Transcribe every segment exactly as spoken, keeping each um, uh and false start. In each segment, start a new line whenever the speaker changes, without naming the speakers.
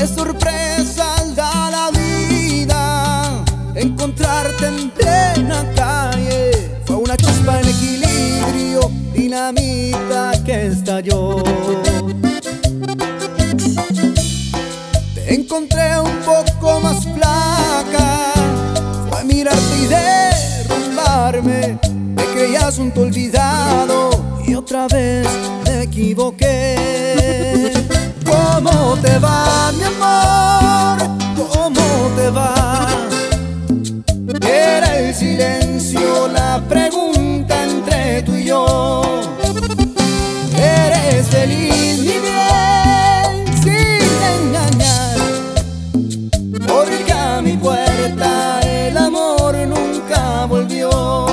Qué sorpresas da la vida, encontrarte en plena calle. Fue una chispa en equilibrio, dinamita que estalló. Te encontré un poco más flaca, fue mirarte y derrumbarme. Me creía asunto olvidado y otra vez me equivoqué. ¿Cómo te va, mi amor? ¿Cómo te va? Era el silencio la pregunta entre tú y yo. ¿Eres feliz, mi bien, sin engañar? Porque a mi puerta el amor nunca volvió.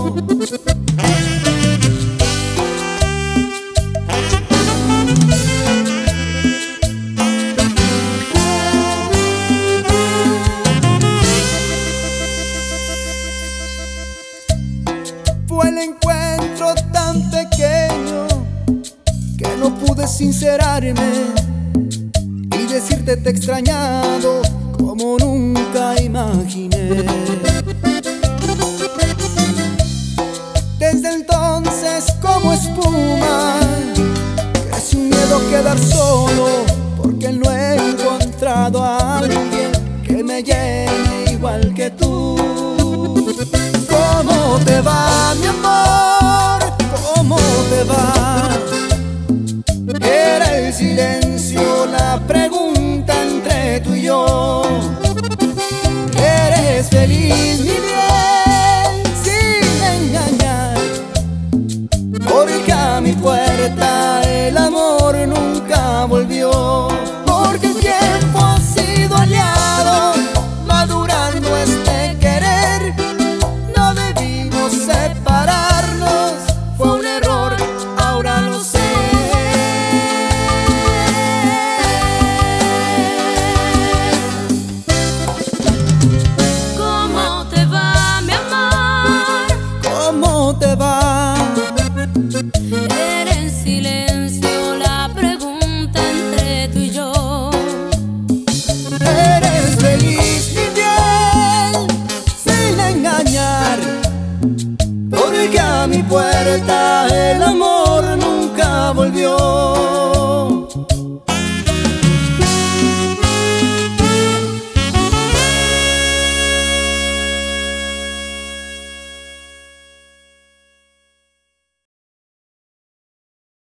Fue el encuentro tan pequeño que no pude sincerarme y decirte te he extrañado como nunca imaginé. Desde entonces como espuma crece un miedo a quedar solo, porque no he encontrado a alguien que me llene igual que tú. ¿Cómo te va, mi amor? ¿Cómo te va?